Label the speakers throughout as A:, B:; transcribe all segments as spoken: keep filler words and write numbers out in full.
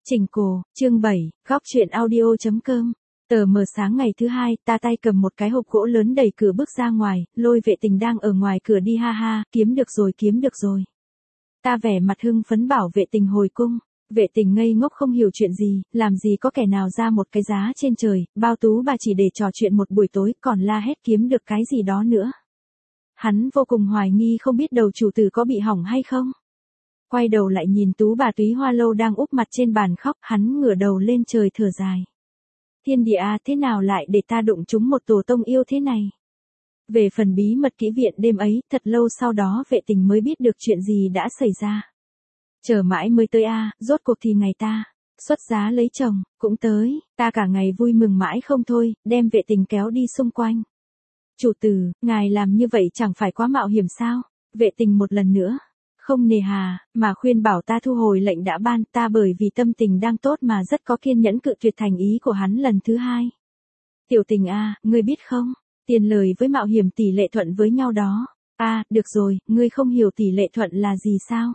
A: Trình Cổ, chương bảy, góc chuyện audio.com. Tờ mờ sáng ngày thứ hai, ta tay cầm một cái hộp gỗ lớn đẩy cửa bước ra ngoài, lôi vệ tình đang ở ngoài cửa đi ha ha, kiếm được rồi kiếm được rồi. Ta vẻ mặt hưng phấn bảo vệ tình hồi cung. Vệ tình ngây ngốc không hiểu chuyện gì, làm gì có kẻ nào ra một cái giá trên trời, bao tú bà chỉ để trò chuyện một buổi tối còn la hét kiếm được cái gì đó nữa. Hắn vô cùng hoài nghi không biết đầu chủ tử có bị hỏng hay không. Quay đầu lại nhìn tú bà Túy Hoa Lâu đang úp mặt trên bàn khóc, hắn ngửa đầu lên trời thở dài. Thiên địa à, thế nào lại để ta đụng trúng một tổ tông yêu thế này. Về phần bí mật kỹ viện đêm ấy, thật lâu sau đó vệ tình mới biết được chuyện gì đã xảy ra. Chờ mãi mới tới a, à, rốt cuộc thì ngày ta xuất giá lấy chồng cũng tới, ta cả ngày vui mừng mãi không thôi, đem vệ tình kéo đi xung quanh. Chủ tử, ngài làm như vậy chẳng phải quá mạo hiểm sao? Vệ tình một lần nữa không nề hà, mà khuyên bảo ta thu hồi lệnh đã ban, ta bởi vì tâm tình đang tốt mà rất có kiên nhẫn cự tuyệt thành ý của hắn lần thứ hai. Tiểu tình a, à, ngươi biết không, tiền lời với mạo hiểm tỷ lệ thuận với nhau đó. A, à, được rồi, ngươi không hiểu tỷ lệ thuận là gì sao?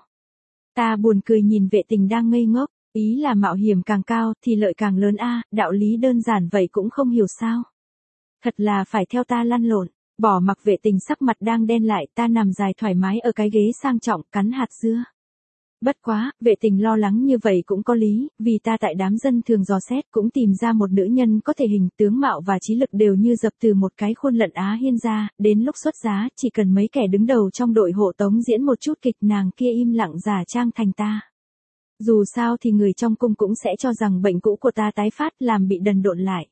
A: Ta buồn cười nhìn vệ tình đang ngây ngốc, ý là mạo hiểm càng cao thì lợi càng lớn a, à, đạo lý đơn giản vậy cũng không hiểu sao? Thật là phải theo ta lăn lộn. Bỏ mặc vệ tình sắc mặt đang đen lại, ta nằm dài thoải mái ở cái ghế sang trọng cắn hạt dưa. Bất quá, vệ tình lo lắng như vậy cũng có lý, vì ta tại đám dân thường dò xét cũng tìm ra một nữ nhân có thể hình tướng mạo và trí lực đều như dập từ một cái khuôn lận Á Hiên ra, đến lúc xuất giá chỉ cần mấy kẻ đứng đầu trong đội hộ tống diễn một chút kịch nàng kia im lặng giả trang thành ta. Dù sao thì người trong cung cũng sẽ cho rằng bệnh cũ của ta tái phát làm bị đần độn lại.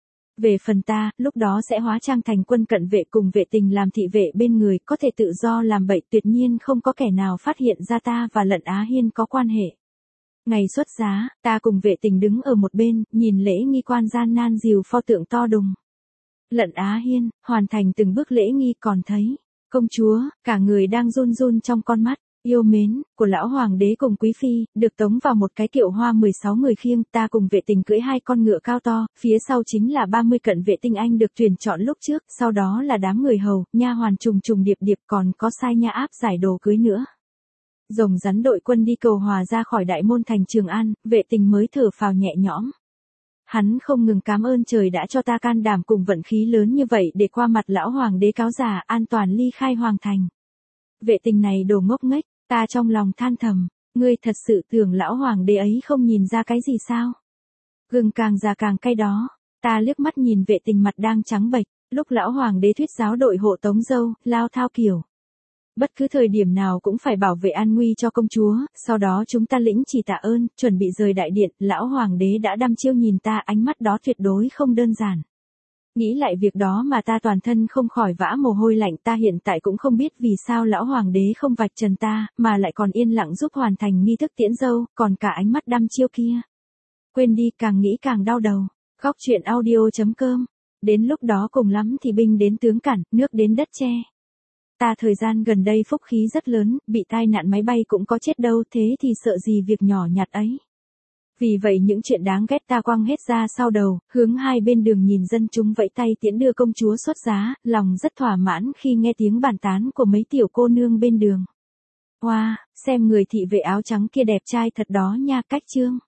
A: Về phần ta, lúc đó sẽ hóa trang thành quân cận vệ cùng vệ tình làm thị vệ bên người, có thể tự do làm bậy, tuyệt nhiên không có kẻ nào phát hiện ra ta và Lận Á Hiên có quan hệ. Ngày xuất giá, ta cùng vệ tình đứng ở một bên, nhìn lễ nghi quan gian nan dìu pho tượng to đùng. Lận Á Hiên, hoàn thành từng bước lễ nghi còn thấy, công chúa, cả người đang run run trong con mắt. Yêu mến, của lão hoàng đế cùng quý phi, được tống vào một cái kiệu hoa mười sáu người khiêng, ta cùng vệ tình cưỡi hai con ngựa cao to, phía sau chính là ba mươi cận vệ tinh anh được tuyển chọn lúc trước, sau đó là đám người hầu, nha hoàn trùng trùng điệp điệp còn có sai nha áp giải đồ cưới nữa. Rồng rắn đội quân đi cầu hòa ra khỏi đại môn thành Trường An, vệ tình mới thở phào nhẹ nhõm. Hắn không ngừng cảm ơn trời đã cho ta can đảm cùng vận khí lớn như vậy để qua mặt lão hoàng đế cáo già an toàn ly khai hoàng thành. Vệ tình này đồ ngốc nghếch. Ta trong lòng than thầm, ngươi thật sự tưởng lão hoàng đế ấy không nhìn ra cái gì sao? Gừng càng già càng cay đó. Ta liếc mắt nhìn vệ tình mặt đang trắng bệch, lúc lão hoàng đế thuyết giáo đội hộ tống dâu, lao thao kiểu. Bất cứ thời điểm nào cũng phải bảo vệ an nguy cho công chúa, sau đó chúng ta lĩnh chỉ tạ ơn, chuẩn bị rời đại điện, lão hoàng đế đã đăm chiêu nhìn ta, ánh mắt đó tuyệt đối không đơn giản. Nghĩ lại việc đó mà ta toàn thân không khỏi vã mồ hôi lạnh, ta hiện tại cũng không biết vì sao lão hoàng đế không vạch trần ta, mà lại còn yên lặng giúp hoàn thành nghi thức tiễn dâu, còn cả ánh mắt đăm chiêu kia. Quên đi, càng nghĩ càng đau đầu. Góc chuyện audio.com. Đến lúc đó cùng lắm thì binh đến tướng cản, nước đến đất che. Ta thời gian gần đây phúc khí rất lớn, bị tai nạn máy bay cũng có chết đâu, thế thì sợ gì việc nhỏ nhặt ấy. Vì vậy những chuyện đáng ghét ta quăng hết ra sau đầu, hướng hai bên đường nhìn dân chúng vẫy tay tiễn đưa công chúa xuất giá, lòng rất thỏa mãn khi nghe tiếng bàn tán của mấy tiểu cô nương bên đường. Wow, xem người thị vệ áo trắng kia đẹp trai thật đó nha, cách trương.